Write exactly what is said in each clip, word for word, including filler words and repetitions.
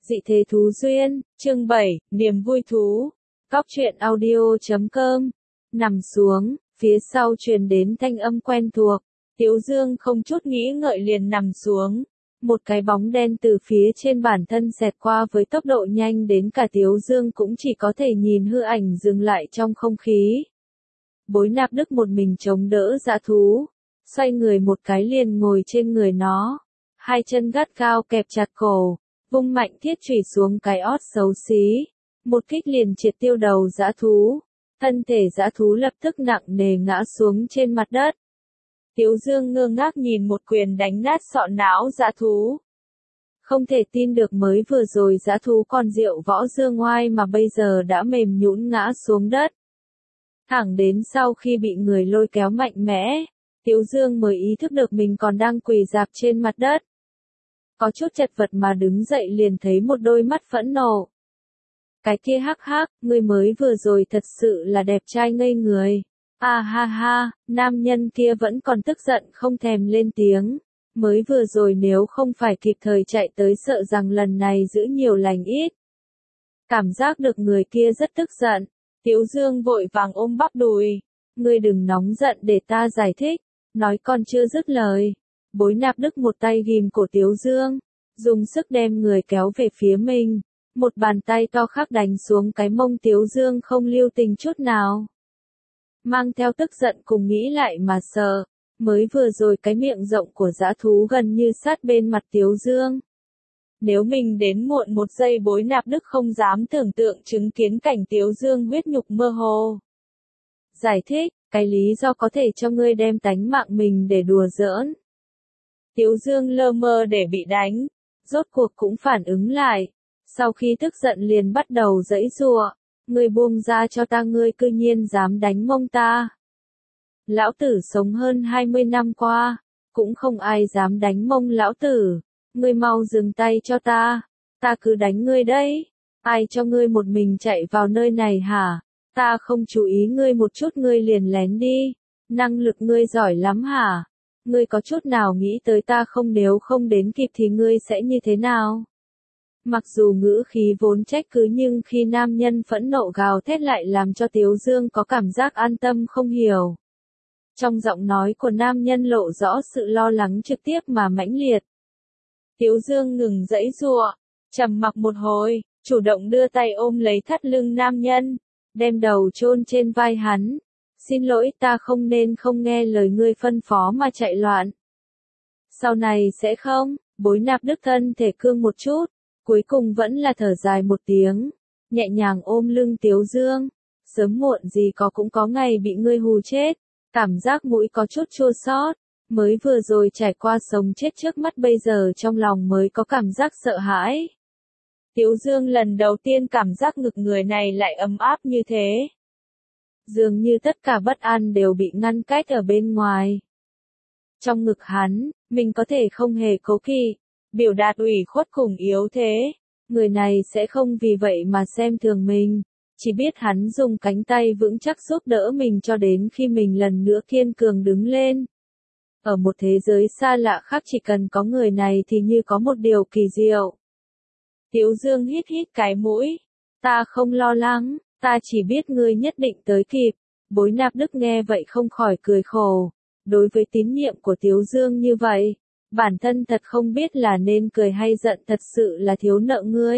Dị thế thú duyên, chương bảy, niềm vui thú. Cóc truyện audio chấm com. Nằm xuống, phía sau truyền đến thanh âm quen thuộc. Tiếu Dương không chút nghĩ ngợi liền nằm xuống. Một cái bóng đen từ phía trên bản thân xẹt qua với tốc độ nhanh đến cả Tiếu Dương cũng chỉ có thể nhìn hư ảnh dừng lại trong không khí. Bối Nạp Đức một mình chống đỡ dã thú, xoay người một cái liền ngồi trên người nó. Hai chân gắt gao kẹp chặt cổ, vung mạnh thiết chủy xuống cái ót xấu xí. Một kích liền triệt tiêu đầu dã thú. Thân thể dã thú lập tức nặng nề ngã xuống trên mặt đất. Tiếu Dương ngơ ngác nhìn một quyền đánh nát sọ não dã thú. Không thể tin được mới vừa rồi dã thú còn diệu võ dương oai mà bây giờ đã mềm nhũn ngã xuống đất. Thẳng đến sau khi bị người lôi kéo mạnh mẽ, Tiếu Dương mới ý thức được mình còn đang quỳ rạp trên mặt đất. Có chút chật vật mà đứng dậy liền thấy một đôi mắt phẫn nộ. Cái kia hắc hắc, người mới vừa rồi thật sự là đẹp trai ngây người. À ha ha, nam nhân kia vẫn còn tức giận không thèm lên tiếng. Mới vừa rồi nếu không phải kịp thời chạy tới sợ rằng lần này giữ nhiều lành ít. Cảm giác được người kia rất tức giận. Tiếu Dương vội vàng ôm bắp đùi. Ngươi đừng nóng giận để ta giải thích. Nói còn chưa dứt lời. Bối Nạp Đức một tay ghim cổ Tiếu Dương, dùng sức đem người kéo về phía mình. Một bàn tay to khác đánh xuống cái mông Tiếu Dương không lưu tình chút nào. Mang theo tức giận cùng nghĩ lại mà sợ, mới vừa rồi cái miệng rộng của dã thú gần như sát bên mặt Tiếu Dương. Nếu mình đến muộn một giây Bối Nạp Đức không dám tưởng tượng chứng kiến cảnh Tiếu Dương huyết nhục mơ hồ. Giải thích, cái lý do có thể cho ngươi đem tánh mạng mình để đùa giỡn. Tiếu Dương lơ mơ để bị đánh, rốt cuộc cũng phản ứng lại. Sau khi tức giận liền bắt đầu giãy giụa, ngươi buông ra cho ta, ngươi cư nhiên dám đánh mông ta. Lão tử sống hơn hai mươi năm qua, cũng không ai dám đánh mông lão tử, ngươi mau dừng tay cho ta, ta cứ đánh ngươi đấy, ai cho ngươi một mình chạy vào nơi này hả, ta không chú ý ngươi một chút ngươi liền lén đi, năng lực ngươi giỏi lắm hả, ngươi có chút nào nghĩ tới ta không, nếu không đến kịp thì ngươi sẽ như thế nào? Mặc dù ngữ khí vốn trách cứ nhưng khi nam nhân phẫn nộ gào thét lại làm cho Tiếu Dương có cảm giác an tâm không hiểu. Trong giọng nói của nam nhân lộ rõ sự lo lắng trực tiếp mà mãnh liệt. Tiếu Dương ngừng giãy giụa, trầm mặc một hồi, chủ động đưa tay ôm lấy thắt lưng nam nhân, đem đầu chôn trên vai hắn. Xin lỗi, ta không nên không nghe lời ngươi phân phó mà chạy loạn. Sau này sẽ không. Bối Nạp Đức thân thể cương một chút. Cuối cùng vẫn là thở dài một tiếng, nhẹ nhàng ôm lưng Tiếu Dương. Sớm muộn gì có cũng có ngày bị ngươi hù chết, cảm giác mũi có chút chua xót, mới vừa rồi trải qua sống chết trước mắt bây giờ trong lòng mới có cảm giác sợ hãi. Tiếu Dương lần đầu tiên cảm giác ngực người này lại ấm áp như thế. Dường như tất cả bất an đều bị ngăn cách ở bên ngoài. Trong ngực hắn, mình có thể không hề cố kỵ, biểu đạt ủy khuất cùng yếu thế, người này sẽ không vì vậy mà xem thường mình, chỉ biết hắn dùng cánh tay vững chắc giúp đỡ mình cho đến khi mình lần nữa kiên cường đứng lên. Ở một thế giới xa lạ khác chỉ cần có người này thì như có một điều kỳ diệu. Tiếu Dương hít hít cái mũi, ta không lo lắng, ta chỉ biết ngươi nhất định tới kịp. Bối Nạp Đức nghe vậy không khỏi cười khổ, đối với tín nhiệm của Tiếu Dương như vậy. Bản thân thật không biết là nên cười hay giận, thật sự là thiếu nợ ngươi.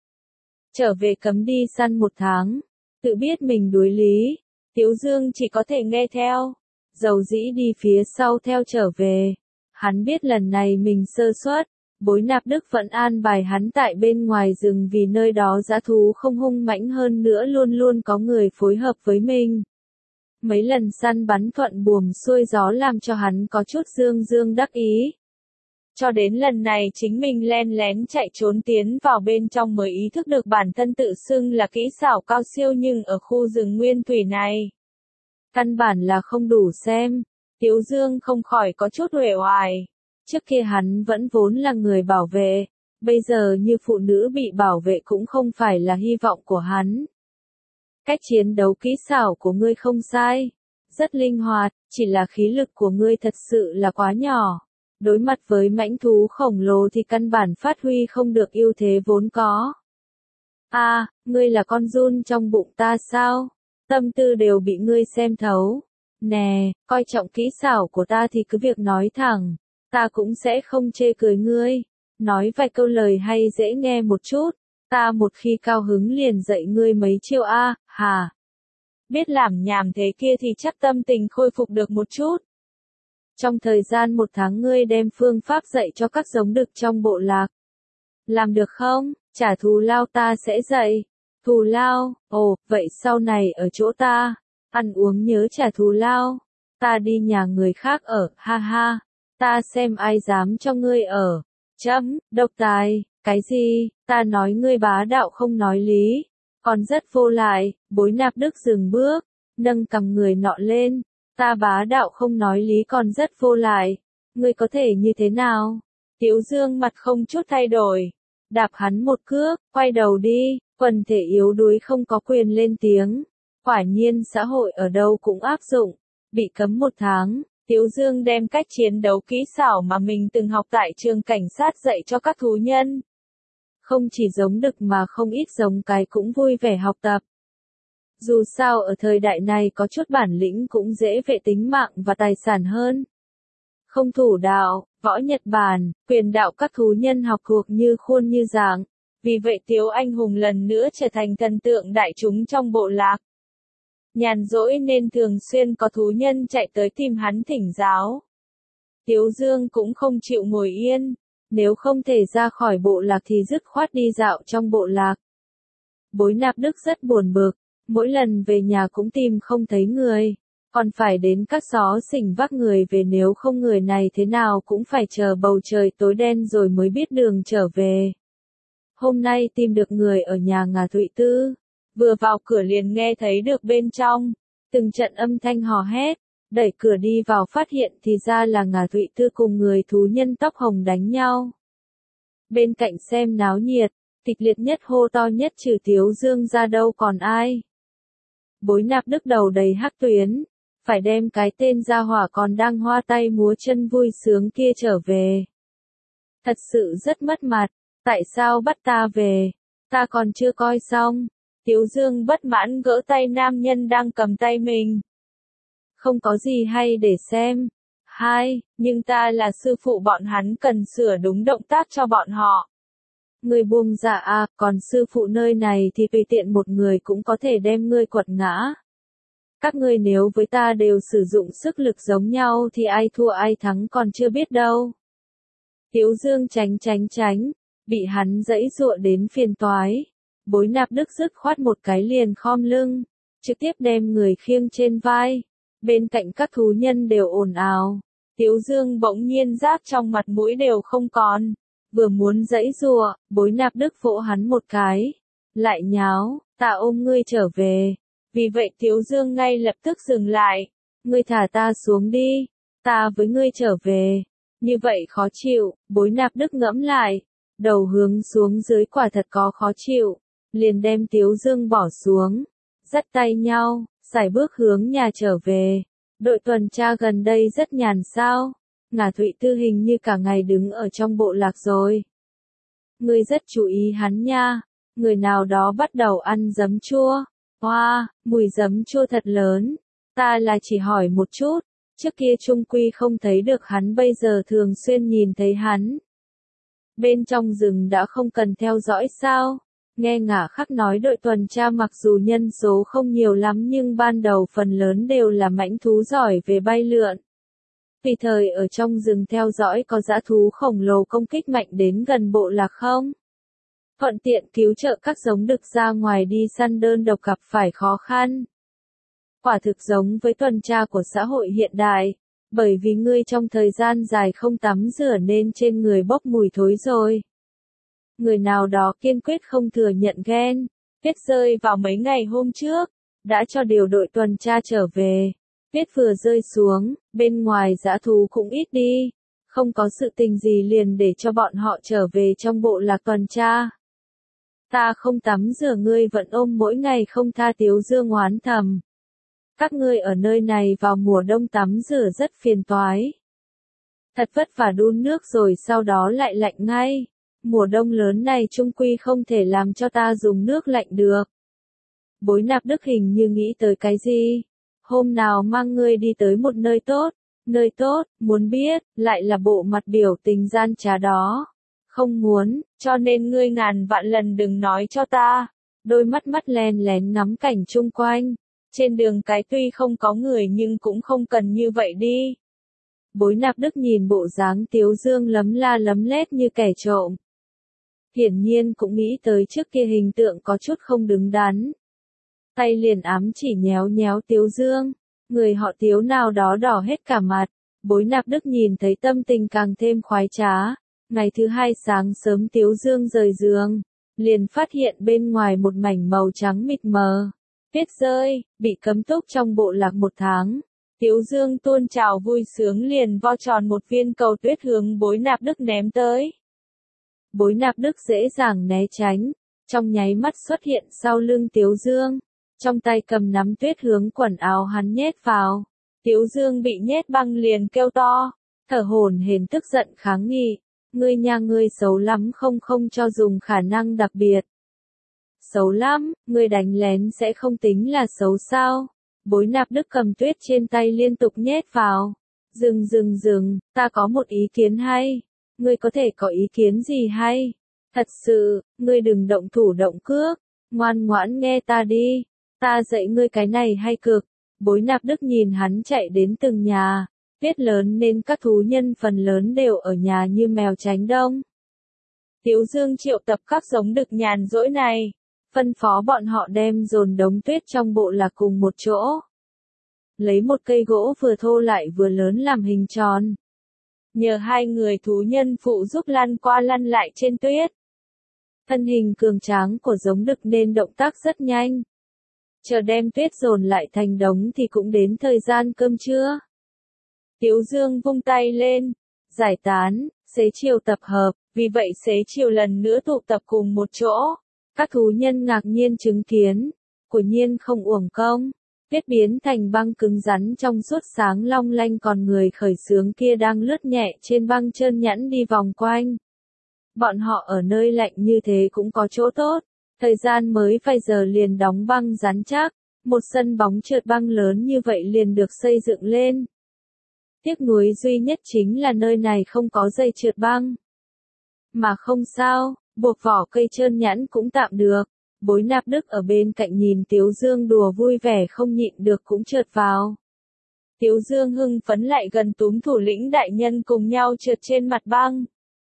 Trở về cấm đi săn một tháng, tự biết mình đuối lý, Tiếu Dương chỉ có thể nghe theo, dầu dĩ đi phía sau theo trở về. Hắn biết lần này mình sơ suất, Bối Nạp Đức vẫn an bài hắn tại bên ngoài rừng vì nơi đó dã thú không hung mãnh hơn nữa, luôn luôn có người phối hợp với mình. Mấy lần săn bắn thuận buồm xuôi gió làm cho hắn có chút dương dương đắc ý. Cho đến lần này chính mình len lén chạy trốn tiến vào bên trong mới ý thức được bản thân tự xưng là kỹ xảo cao siêu, nhưng ở khu rừng nguyên thủy này, căn bản là không đủ xem. Tiếu Dương không khỏi có chút uể oải. Trước kia hắn vẫn vốn là người bảo vệ, bây giờ như phụ nữ bị bảo vệ cũng không phải là hy vọng của hắn. Cách chiến đấu kỹ xảo của ngươi không sai, rất linh hoạt, chỉ là khí lực của ngươi thật sự là quá nhỏ. Đối mặt với mãnh thú khổng lồ thì căn bản phát huy không được ưu thế vốn có. A, à, ngươi là con giun trong bụng ta sao? Tâm tư đều bị ngươi xem thấu. Nè, coi trọng kỹ xảo của ta thì cứ việc nói thẳng, ta cũng sẽ không chê cười ngươi. Nói vài câu lời hay dễ nghe một chút, ta một khi cao hứng liền dạy ngươi mấy chiêu a, à, hà. Biết làm nhảm thế kia thì chắc tâm tình khôi phục được một chút. Trong thời gian một tháng ngươi đem phương pháp dạy cho các giống đực trong bộ lạc. Làm được không? Trả thù lao ta sẽ dạy. Thù lao, ồ, vậy sau này ở chỗ ta, ăn uống nhớ trả thù lao. Ta đi nhà người khác ở, ha ha. Ta xem ai dám cho ngươi ở. Chấm, độc tài, cái gì? Ta nói ngươi bá đạo không nói lý. Còn rất vô lại, Bối Nạp Đức dừng bước, nâng cầm người nọ lên. Ta bá đạo không nói lý còn rất vô lại. Ngươi có thể như thế nào? Tiếu Dương mặt không chút thay đổi. Đạp hắn một cước, quay đầu đi, quần thể yếu đuối không có quyền lên tiếng. Quả nhiên xã hội ở đâu cũng áp dụng. Bị cấm một tháng, Tiếu Dương đem cách chiến đấu kỹ xảo mà mình từng học tại trường cảnh sát dạy cho các thú nhân. Không chỉ giống đực mà không ít giống cái cũng vui vẻ học tập. Dù sao ở thời đại này có chút bản lĩnh cũng dễ vệ tính mạng và tài sản hơn. Không thủ đạo, võ Nhật Bản, quyền đạo các thú nhân học thuộc như khuôn như dạng. Vì vậy Tiếu Anh Hùng lần nữa trở thành thần tượng đại chúng trong bộ lạc. Nhàn rỗi nên thường xuyên có thú nhân chạy tới tìm hắn thỉnh giáo. Tiếu Dương cũng không chịu ngồi yên, nếu không thể ra khỏi bộ lạc thì dứt khoát đi dạo trong bộ lạc. Bối Nạp Đức rất buồn bực, mỗi lần về nhà cũng tìm không thấy người, còn phải đến các xó xỉnh vác người về, nếu không người này thế nào cũng phải chờ bầu trời tối đen rồi mới biết đường trở về. Hôm nay tìm được người ở nhà Ngà Thụy Tư, vừa vào cửa liền nghe thấy được bên trong từng trận âm thanh hò hét, đẩy cửa đi vào phát hiện thì ra là Ngà Thụy Tư cùng người thú nhân tóc hồng đánh nhau. Bên cạnh xem náo nhiệt, kịch liệt nhất hô to nhất trừ Tiếu Dương ra đâu còn ai. Bối Nạp Đức đầu đầy hắc tuyến, phải đem cái tên gia hỏa còn đang hoa tay múa chân vui sướng kia trở về. Thật sự rất mất mặt, tại sao bắt ta về, ta còn chưa coi xong. Tiếu Dương bất mãn gỡ tay nam nhân đang cầm tay mình. Không có gì hay để xem. Hai, nhưng ta là sư phụ bọn hắn, cần sửa đúng động tác cho bọn họ. Người buông dạ à, còn sư phụ nơi này thì tùy tiện một người cũng có thể đem ngươi quật ngã. Các ngươi nếu với ta đều sử dụng sức lực giống nhau thì ai thua ai thắng còn chưa biết đâu. Tiếu Dương tránh tránh tránh, bị hắn giãy giụa đến phiền toái. Bối Nạp Đức dứt khoát một cái liền khom lưng, trực tiếp đem người khiêng trên vai. Bên cạnh các thú nhân đều ồn ào. Tiếu Dương bỗng nhiên giác trong mặt mũi đều không còn. Vừa muốn giãy giụa, Bối Nạp Đức vỗ hắn một cái. Lại nháo, ta ôm ngươi trở về. Vì vậy Tiếu Dương ngay lập tức dừng lại. Ngươi thả ta xuống đi, ta với ngươi trở về. Như vậy khó chịu, Bối Nạp Đức ngẫm lại. Đầu hướng xuống dưới quả thật có khó chịu. Liền đem Tiếu Dương bỏ xuống. Dắt tay nhau, sải bước hướng nhà trở về. Đội tuần tra gần đây rất nhàn sao. Ngà Thụy Tư hình như cả ngày đứng ở trong bộ lạc rồi. Ngươi rất chú ý hắn nha. Người nào đó bắt đầu ăn giấm chua. Hoa, wow, mùi giấm chua thật lớn. Ta là chỉ hỏi một chút. Trước kia trung quy không thấy được hắn, bây giờ thường xuyên nhìn thấy hắn. Bên trong rừng đã không cần theo dõi sao? Nghe Ngả Khắc nói đội tuần tra mặc dù nhân số không nhiều lắm nhưng ban đầu phần lớn đều là mãnh thú giỏi về bay lượn. Tùy thời ở trong rừng theo dõi có dã thú khổng lồ công kích mạnh đến gần bộ lạc không? Thuận tiện cứu trợ các giống đực ra ngoài đi săn đơn độc gặp phải khó khăn. Quả thực giống với tuần tra của xã hội hiện đại, bởi vì ngươi trong thời gian dài không tắm rửa nên trên người bốc mùi thối rồi. Người nào đó kiên quyết không thừa nhận ghen. Tuyết rơi vào mấy ngày hôm trước, đã cho điều đội tuần tra trở về. Tuyết vừa rơi xuống, bên ngoài dã thú cũng ít đi. Không có sự tình gì liền để cho bọn họ trở về trong bộ lạc tuần tra. Ta không tắm rửa ngươi vẫn ôm mỗi ngày không tha, Tiếu Dương oán thầm. Các ngươi ở nơi này vào mùa đông tắm rửa rất phiền toái. Thật vất vả đun nước rồi sau đó lại lạnh ngay. Mùa đông lớn này chung quy không thể làm cho ta dùng nước lạnh được. Bối Nạp Đức hình như nghĩ tới cái gì. Hôm nào mang ngươi đi tới một nơi tốt. Nơi tốt, muốn biết, lại là bộ mặt biểu tình gian trá đó. Không muốn, cho nên ngươi ngàn vạn lần đừng nói cho ta. Đôi mắt mắt len lén ngắm cảnh chung quanh. Trên đường cái tuy không có người nhưng cũng không cần như vậy đi. Bối Nạp Đức nhìn bộ dáng Tiếu Dương lấm la lấm lét như kẻ trộm. Hiển nhiên cũng nghĩ tới trước kia hình tượng có chút không đứng đắn. Tay liền ám chỉ nhéo nhéo Tiếu Dương. Người họ Tiếu nào đó đỏ hết cả mặt. Bối Nạp Đức nhìn thấy tâm tình càng thêm khoái trá. Ngày thứ hai sáng sớm Tiếu Dương rời giường. Liền phát hiện bên ngoài một mảnh màu trắng mịt mờ. Tuyết rơi, bị cấm túc trong bộ lạc một tháng. Tiếu Dương tuôn trào vui sướng liền vo tròn một viên cầu tuyết hướng Bối Nạp Đức ném tới. Bối Nạp Đức dễ dàng né tránh. Trong nháy mắt xuất hiện sau lưng Tiếu Dương. Trong tay cầm nắm tuyết hướng quần áo hắn nhét vào. Tiếu Dương bị nhét băng liền kêu to. Thở hổn hển tức giận kháng nghị. Ngươi nhà ngươi xấu lắm không không cho dùng khả năng đặc biệt. Xấu lắm, ngươi đánh lén sẽ không tính là xấu sao. Bối Nạp Đức cầm tuyết trên tay liên tục nhét vào. Dừng dừng dừng, ta có một ý kiến hay. Ngươi có thể có ý kiến gì hay? Thật sự, ngươi đừng động thủ động cước. Ngoan ngoãn nghe ta đi. Ta dạy ngươi cái này hay cực. Bối Nạp Đức nhìn hắn chạy đến từng nhà. Tuyết lớn nên các thú nhân phần lớn đều ở nhà như mèo tránh đông. Tiếu Dương triệu tập các giống đực nhàn rỗi này. Phân phó bọn họ đem dồn đống tuyết trong bộ lạc cùng một chỗ. Lấy một cây gỗ vừa thô lại vừa lớn làm hình tròn. Nhờ hai người thú nhân phụ giúp lăn qua lăn lại trên tuyết. Thân hình cường tráng của giống đực nên động tác rất nhanh. Chờ đem tuyết dồn lại thành đống thì cũng đến thời gian cơm trưa. Tiếu Dương vung tay lên, giải tán, xế chiều tập hợp, vì vậy xế chiều lần nữa tụ tập cùng một chỗ. Các thú nhân ngạc nhiên chứng kiến, quả nhiên không uổng công. Tuyết biến thành băng cứng rắn trong suốt sáng long lanh còn người khởi xướng kia đang lướt nhẹ trên băng trơn nhẵn đi vòng quanh. Bọn họ ở nơi lạnh như thế cũng có chỗ tốt. Thời gian mới vài giờ liền đóng băng rắn chắc, một sân bóng trượt băng lớn như vậy liền được xây dựng lên. Tiếc nuối duy nhất chính là nơi này không có dây trượt băng. Mà không sao, buộc vỏ cây trơn nhẵn cũng tạm được. Bối Nạp Đức ở bên cạnh nhìn Tiếu Dương đùa vui vẻ không nhịn được cũng trượt vào. Tiếu Dương hưng phấn lại gần túm thủ lĩnh đại nhân cùng nhau trượt trên mặt băng.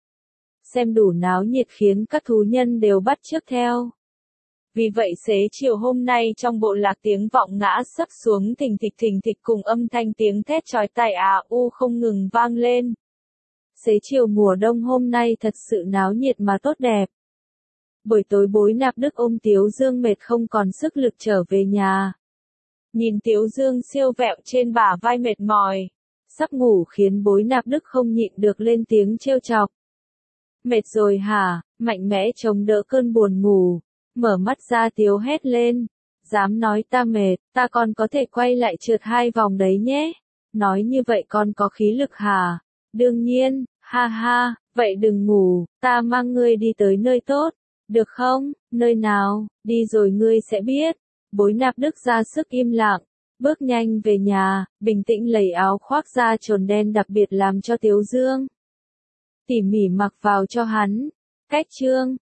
Xem đủ náo nhiệt khiến các thú nhân đều bắt chước theo. Vì vậy xế chiều hôm nay trong bộ lạc tiếng vọng ngã sấp xuống thình thịch thình thịch cùng âm thanh tiếng thét chói tai à u không ngừng vang lên. Xế chiều mùa đông hôm nay thật sự náo nhiệt mà tốt đẹp. Buổi tối Bối Nạp Đức ôm Tiếu Dương mệt không còn sức lực trở về nhà. Nhìn Tiếu Dương siêu vẹo trên bả vai mệt mỏi, sắp ngủ khiến Bối Nạp Đức không nhịn được lên tiếng trêu chọc. Mệt rồi hả? Mạnh mẽ chống đỡ cơn buồn ngủ. Mở mắt ra Tiếu hét lên. Dám nói ta mệt, ta còn có thể quay lại trượt hai vòng đấy nhé. Nói như vậy con có khí lực hả? Đương nhiên, ha ha, vậy đừng ngủ, ta mang ngươi đi tới nơi tốt. Được không? Nơi nào? Đi rồi ngươi sẽ biết. Bối Nạp Đức ra sức im lặng. Bước nhanh về nhà, bình tĩnh lấy áo khoác da trồn đen đặc biệt làm cho Tiếu Dương. Tỉ mỉ mặc vào cho hắn. Cách chương